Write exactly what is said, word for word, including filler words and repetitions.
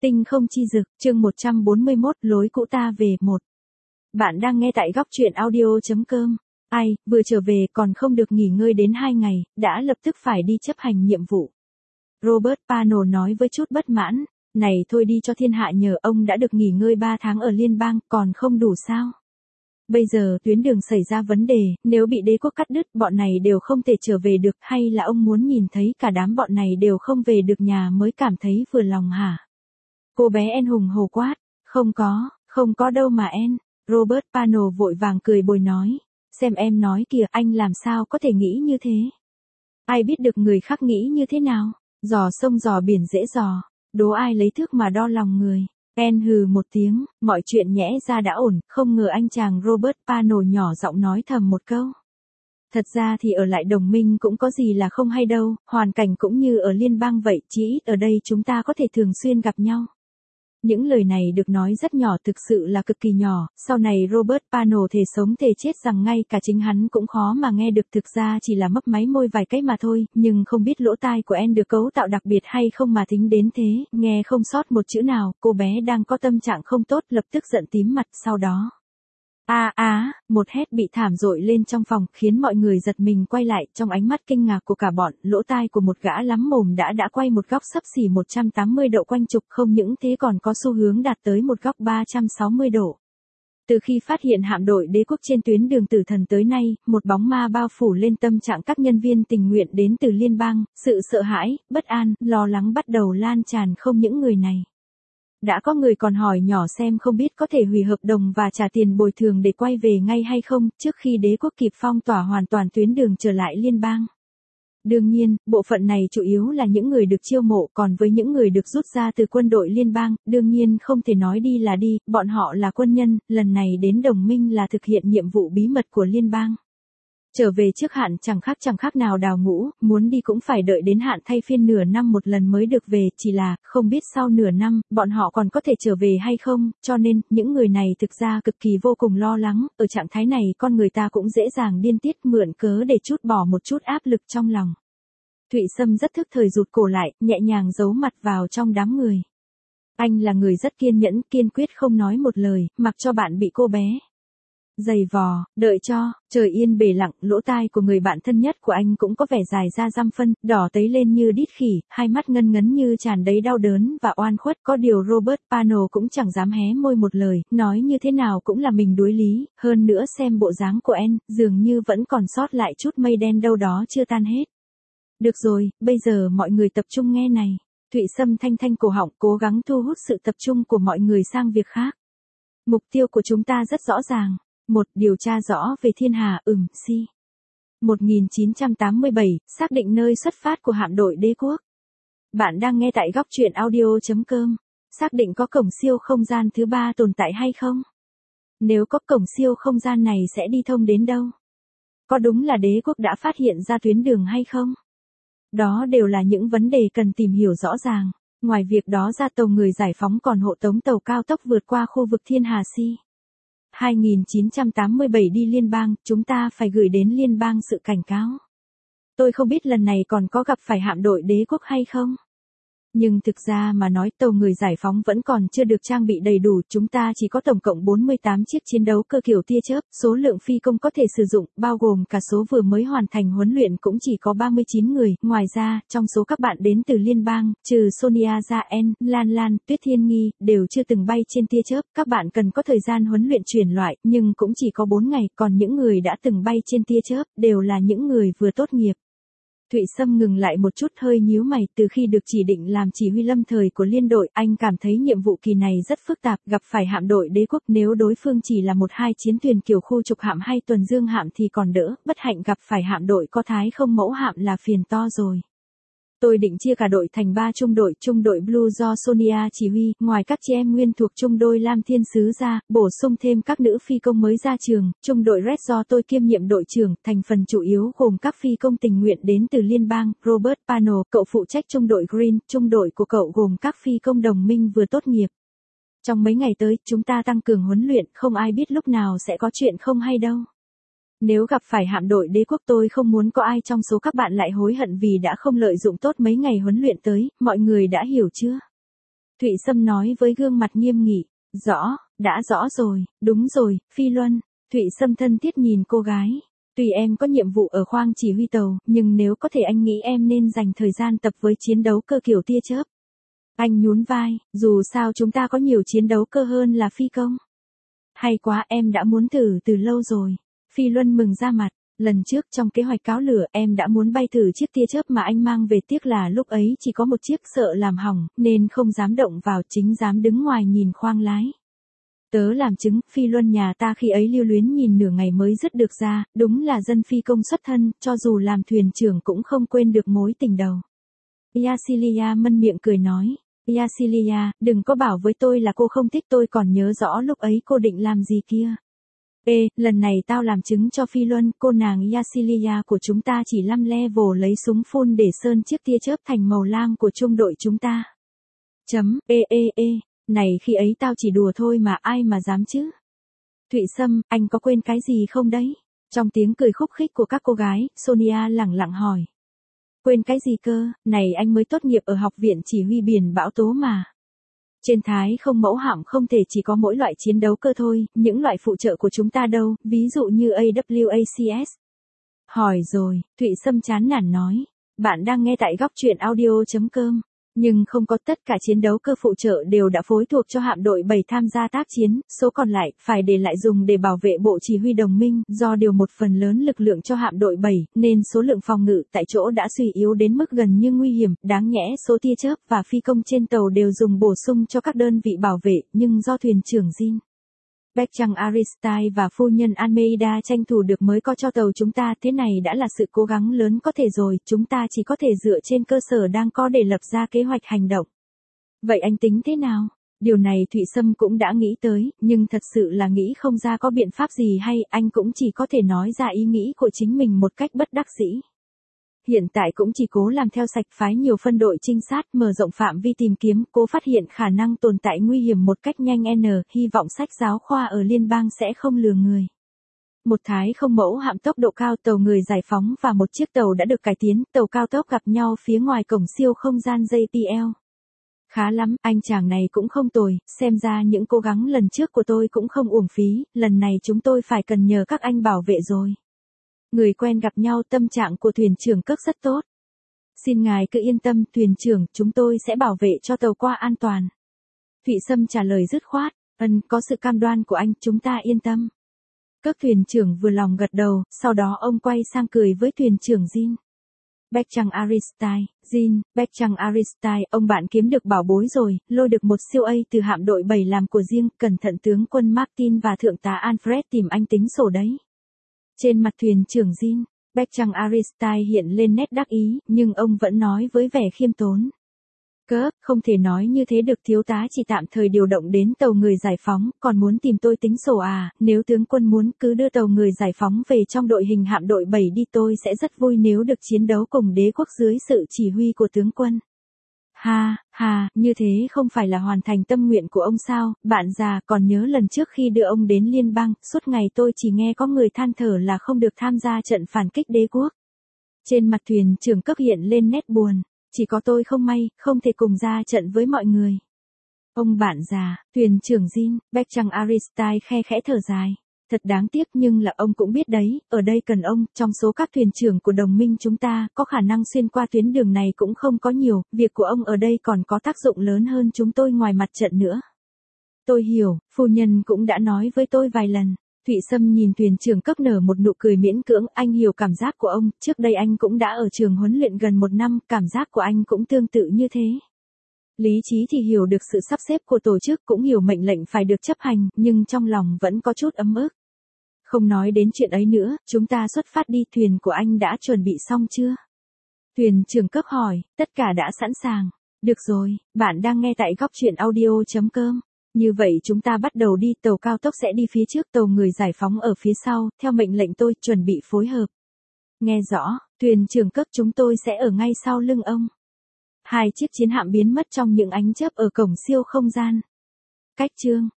Tinh không chi dực, chương một trăm bốn mươi mốt, lối cũ ta về một. Bạn đang nghe tại góc truyện audio chấm com. Ai, vừa trở về còn không được nghỉ ngơi đến hai ngày, đã lập tức phải đi chấp hành nhiệm vụ. Robert Pano nói với chút bất mãn, này thôi đi cho thiên hạ nhờ, ông đã được nghỉ ngơi ba tháng ở liên bang, còn không đủ sao? Bây giờ tuyến đường xảy ra vấn đề, nếu bị đế quốc cắt đứt, bọn này đều không thể trở về được, hay là ông muốn nhìn thấy cả đám bọn này đều không về được nhà mới cảm thấy vừa lòng hả? Cô bé En hùng hổ quát, không có, không có đâu mà En. Robert Pano vội vàng cười bồi nói, xem em nói kìa, anh làm sao có thể nghĩ như thế? Ai biết được người khác nghĩ như thế nào? Dò sông dò biển dễ dò, đố ai lấy thước mà đo lòng người. En hừ một tiếng, mọi chuyện nhẽ ra đã ổn, không ngờ anh chàng Robert Pano nhỏ giọng nói thầm một câu. Thật ra thì ở lại đồng minh cũng có gì là không hay đâu, hoàn cảnh cũng như ở liên bang vậy, chỉ ít ở đây chúng ta có thể thường xuyên gặp nhau. Những lời này được nói rất nhỏ, thực sự là cực kỳ nhỏ, sau này Robert Pano thề sống thề chết rằng ngay cả chính hắn cũng khó mà nghe được, thực ra chỉ là mấp máy môi vài cái mà thôi, nhưng không biết lỗ tai của En được cấu tạo đặc biệt hay không mà tính đến thế, nghe không sót một chữ nào, cô bé đang có tâm trạng không tốt lập tức giận tím mặt, sau đó. A á, à, một hét bị thảm dội lên trong phòng, khiến mọi người giật mình quay lại, trong ánh mắt kinh ngạc của cả bọn, lỗ tai của một gã lắm mồm đã đã quay một góc sấp xỉ một trăm tám mươi độ quanh trục, không những thế còn có xu hướng đạt tới một góc ba trăm sáu mươi độ. Từ khi phát hiện hạm đội đế quốc trên tuyến đường tử thần tới nay, một bóng ma bao phủ lên tâm trạng các nhân viên tình nguyện đến từ liên bang, sự sợ hãi, bất an, lo lắng bắt đầu lan tràn không những người này. Đã có người còn hỏi nhỏ xem không biết có thể hủy hợp đồng và trả tiền bồi thường để quay về ngay hay không, trước khi đế quốc kịp phong tỏa hoàn toàn tuyến đường trở lại liên bang. Đương nhiên, bộ phận này chủ yếu là những người được chiêu mộ, còn với những người được rút ra từ quân đội liên bang, đương nhiên không thể nói đi là đi, bọn họ là quân nhân, lần này đến đồng minh là thực hiện nhiệm vụ bí mật của liên bang. Trở về trước hạn chẳng khác chẳng khác nào đào ngũ, muốn đi cũng phải đợi đến hạn thay phiên nửa năm một lần mới được về, chỉ là, không biết sau nửa năm, bọn họ còn có thể trở về hay không, cho nên, những người này thực ra cực kỳ vô cùng lo lắng, ở trạng thái này con người ta cũng dễ dàng điên tiết, mượn cớ để trút bỏ một chút áp lực trong lòng. Thụy Sâm rất thức thời rụt cổ lại, nhẹ nhàng giấu mặt vào trong đám người. Anh là người rất kiên nhẫn, kiên quyết không nói một lời, mặc cho bạn bị cô bé giày vò, đợi cho, trời yên bề lặng, lỗ tai của người bạn thân nhất của anh cũng có vẻ dài ra răm phân, đỏ tấy lên như đít khỉ, hai mắt ngân ngấn như tràn đầy đau đớn và oan khuất, có điều Robert Pano cũng chẳng dám hé môi một lời, nói như thế nào cũng là mình đuối lý, hơn nữa xem bộ dáng của En, dường như vẫn còn sót lại chút mây đen đâu đó chưa tan hết. Được rồi, bây giờ mọi người tập trung nghe này. Thụy Sâm thanh thanh cổ họng, cố gắng thu hút sự tập trung của mọi người sang việc khác. Mục tiêu của chúng ta rất rõ ràng. Một, điều tra rõ về thiên hà, ừm, si. một nghìn chín trăm tám mươi bảy, xác định nơi xuất phát của hạm đội đế quốc. Bạn đang nghe tại góc truyện audio chấm com. Xác định có cổng siêu không gian thứ ba tồn tại hay không? Nếu có, cổng siêu không gian này sẽ đi thông đến đâu? Có đúng là đế quốc đã phát hiện ra tuyến đường hay không? Đó đều là những vấn đề cần tìm hiểu rõ ràng. Ngoài việc đó ra, tàu người giải phóng còn hộ tống tàu cao tốc vượt qua khu vực thiên hà Si. hai nghìn chín trăm tám mươi bảy đi liên bang, chúng ta phải gửi đến liên bang sự cảnh cáo. Tôi không biết lần này còn có gặp phải hạm đội đế quốc hay không. Nhưng thực ra mà nói, tàu người giải phóng vẫn còn chưa được trang bị đầy đủ, chúng ta chỉ có tổng cộng bốn mươi tám chiếc chiến đấu cơ kiểu tia chớp, số lượng phi công có thể sử dụng, bao gồm cả số vừa mới hoàn thành huấn luyện cũng chỉ có ba mươi chín người, ngoài ra, trong số các bạn đến từ liên bang, trừ Sonia ra En, Lan Lan, Tuyết Thiên Nghi, đều chưa từng bay trên tia chớp, các bạn cần có thời gian huấn luyện chuyển loại, nhưng cũng chỉ có bốn ngày, còn những người đã từng bay trên tia chớp, đều là những người vừa tốt nghiệp. Thụy Sâm ngừng lại một chút, hơi nhíu mày, từ khi được chỉ định làm chỉ huy lâm thời của liên đội, anh cảm thấy nhiệm vụ kỳ này rất phức tạp, gặp phải hạm đội đế quốc, nếu đối phương chỉ là một hai chiến thuyền kiểu khu trục hạm hay tuần dương hạm thì còn đỡ, bất hạnh gặp phải hạm đội có thái không mẫu hạm là phiền to rồi. Tôi định chia cả đội thành ba trung đội, trung đội Blue do Sonia chỉ huy, ngoài các chị em nguyên thuộc trung đội Lam Thiên Sứ ra, bổ sung thêm các nữ phi công mới ra trường, trung đội Red do tôi kiêm nhiệm đội trưởng, thành phần chủ yếu gồm các phi công tình nguyện đến từ liên bang, Robert Pano, cậu phụ trách trung đội Green, trung đội của cậu gồm các phi công đồng minh vừa tốt nghiệp. Trong mấy ngày tới, chúng ta tăng cường huấn luyện, không ai biết lúc nào sẽ có chuyện không hay đâu. Nếu gặp phải hạm đội đế quốc, tôi không muốn có ai trong số các bạn lại hối hận vì đã không lợi dụng tốt mấy ngày huấn luyện tới, mọi người đã hiểu chưa? Thụy Sâm nói với gương mặt nghiêm nghị. Rõ, đã rõ rồi, đúng rồi, Phi Luân. Thụy Sâm thân thiết nhìn cô gái. Tuy em có nhiệm vụ ở khoang chỉ huy tàu, nhưng nếu có thể anh nghĩ em nên dành thời gian tập với chiến đấu cơ kiểu tia chớp. Anh nhún vai, dù sao chúng ta có nhiều chiến đấu cơ hơn là phi công. Hay quá, em đã muốn thử từ lâu rồi. Phi Luân mừng ra mặt. Lần trước trong kế hoạch cáo lửa em đã muốn bay thử chiếc tia chớp mà anh mang về, tiếc là lúc ấy chỉ có một chiếc, sợ làm hỏng, nên không dám động vào, chính dám đứng ngoài nhìn khoang lái. Tớ làm chứng, Phi Luân nhà ta khi ấy lưu luyến nhìn nửa ngày mới dứt được ra, đúng là dân phi công xuất thân, cho dù làm thuyền trưởng cũng không quên được mối tình đầu. Yasilia mân miệng cười nói. Yasilia, đừng có bảo với tôi là cô không thích, tôi còn nhớ rõ lúc ấy cô định làm gì kia. Ê, lần này tao làm chứng cho Phi Luân, cô nàng Yasilia của chúng ta chỉ lăm level lấy súng phun để sơn chiếc tia chớp thành màu lam của trung đội chúng ta. Chấm, ê ê ê, này khi ấy tao chỉ đùa thôi mà ai mà dám chứ. Thụy Sâm, anh có quên cái gì không đấy? Trong tiếng cười khúc khích của các cô gái, Sonia lẳng lặng hỏi. Quên cái gì cơ, này anh mới tốt nghiệp ở học viện chỉ huy biển bão tố mà. Trên Thái không mẫu hạm không thể chỉ có mỗi loại chiến đấu cơ thôi, những loại phụ trợ của chúng ta đâu, ví dụ như a vê a xê ét. Hỏi rồi, Thụy Sâm chán nản nói. Bạn đang nghe tại góc truyện audio chấm com. Nhưng không có, tất cả chiến đấu cơ phụ trợ đều đã phối thuộc cho hạm đội bảy tham gia tác chiến, số còn lại phải để lại dùng để bảo vệ bộ chỉ huy đồng minh, do điều một phần lớn lực lượng cho hạm đội bảy, nên số lượng phòng ngự tại chỗ đã suy yếu đến mức gần như nguy hiểm, đáng nhẽ số tia chớp và phi công trên tàu đều dùng bổ sung cho các đơn vị bảo vệ, nhưng do thuyền trưởng Jin Beckham Aristide và phu nhân Almeida tranh thủ được mới có cho tàu chúng ta, thế này đã là sự cố gắng lớn có thể rồi, chúng ta chỉ có thể dựa trên cơ sở đang có để lập ra kế hoạch hành động. Vậy anh tính thế nào? Điều này Thụy Sâm cũng đã nghĩ tới, nhưng thật sự là nghĩ không ra có biện pháp gì hay, anh cũng chỉ có thể nói ra ý nghĩ của chính mình một cách bất đắc dĩ. Hiện tại cũng chỉ cố làm theo sạch, phái nhiều phân đội trinh sát, mở rộng phạm vi tìm kiếm, cố phát hiện khả năng tồn tại nguy hiểm một cách nhanh n, hy vọng sách giáo khoa ở liên bang sẽ không lừa người. Một Thái không mẫu hạm tốc độ cao, tàu người giải phóng và một chiếc tàu đã được cải tiến, tàu cao tốc gặp nhau phía ngoài cổng siêu không gian J P L. Khá lắm, anh chàng này cũng không tồi, xem ra những cố gắng lần trước của tôi cũng không uổng phí, lần này chúng tôi phải cần nhờ các anh bảo vệ rồi. Người quen gặp nhau, tâm trạng của thuyền trưởng Cước rất tốt. Xin ngài cứ yên tâm, thuyền trưởng, chúng tôi sẽ bảo vệ cho tàu qua an toàn. Thụy Sâm trả lời dứt khoát, ân, có sự cam đoan của anh, chúng ta yên tâm. Cước thuyền trưởng vừa lòng gật đầu, sau đó ông quay sang cười với thuyền trưởng Jin Beckham Aristide. Jin Beckham Aristide, ông bạn kiếm được bảo bối rồi, lôi được một siêu A từ hạm đội bảy làm của riêng, cẩn thận tướng quân Martin và thượng tá Alfred tìm anh tính sổ đấy. Trên mặt thuyền trưởng Jin Beckham Aristide hiện lên nét đắc ý, nhưng ông vẫn nói với vẻ khiêm tốn. Cớ, không thể nói như thế được, thiếu tá chỉ tạm thời điều động đến tàu người giải phóng, còn muốn tìm tôi tính sổ à, nếu tướng quân muốn cứ đưa tàu người giải phóng về trong đội hình hạm đội bảy đi, tôi sẽ rất vui nếu được chiến đấu cùng đế quốc dưới sự chỉ huy của tướng quân. Ha, ha, như thế không phải là hoàn thành tâm nguyện của ông sao, bạn già, còn nhớ lần trước khi đưa ông đến liên bang, suốt ngày tôi chỉ nghe có người than thở là không được tham gia trận phản kích đế quốc. Trên mặt thuyền trưởng Cấp hiện lên nét buồn, chỉ có tôi không may, không thể cùng ra trận với mọi người. Ông bạn già, thuyền trưởng Jin Beckham Aristide khe khẽ thở dài. Thật đáng tiếc, nhưng là ông cũng biết đấy, ở đây cần ông, trong số các thuyền trưởng của đồng minh chúng ta, có khả năng xuyên qua tuyến đường này cũng không có nhiều, việc của ông ở đây còn có tác dụng lớn hơn chúng tôi ngoài mặt trận nữa. Tôi hiểu, phu nhân cũng đã nói với tôi vài lần. Thụy Sâm nhìn thuyền trưởng Cấp nở một nụ cười miễn cưỡng, anh hiểu cảm giác của ông, trước đây anh cũng đã ở trường huấn luyện gần một năm, cảm giác của anh cũng tương tự như thế. Lý trí thì hiểu được sự sắp xếp của tổ chức, cũng hiểu mệnh lệnh phải được chấp hành, nhưng trong lòng vẫn có chút ấm ức. Không nói đến chuyện ấy nữa, chúng ta xuất phát đi, thuyền của anh đã chuẩn bị xong chưa? Thuyền trưởng Cấp hỏi, tất cả đã sẵn sàng. Được rồi, bạn đang nghe tại góc truyện audio chấm com. Như vậy chúng ta bắt đầu đi, tàu cao tốc sẽ đi phía trước, tàu người giải phóng ở phía sau, theo mệnh lệnh tôi, chuẩn bị phối hợp. Nghe rõ, thuyền trưởng Cấp, chúng tôi sẽ ở ngay sau lưng ông. Hai chiếc chiến hạm biến mất trong những ánh chớp ở cổng siêu không gian. Cách chương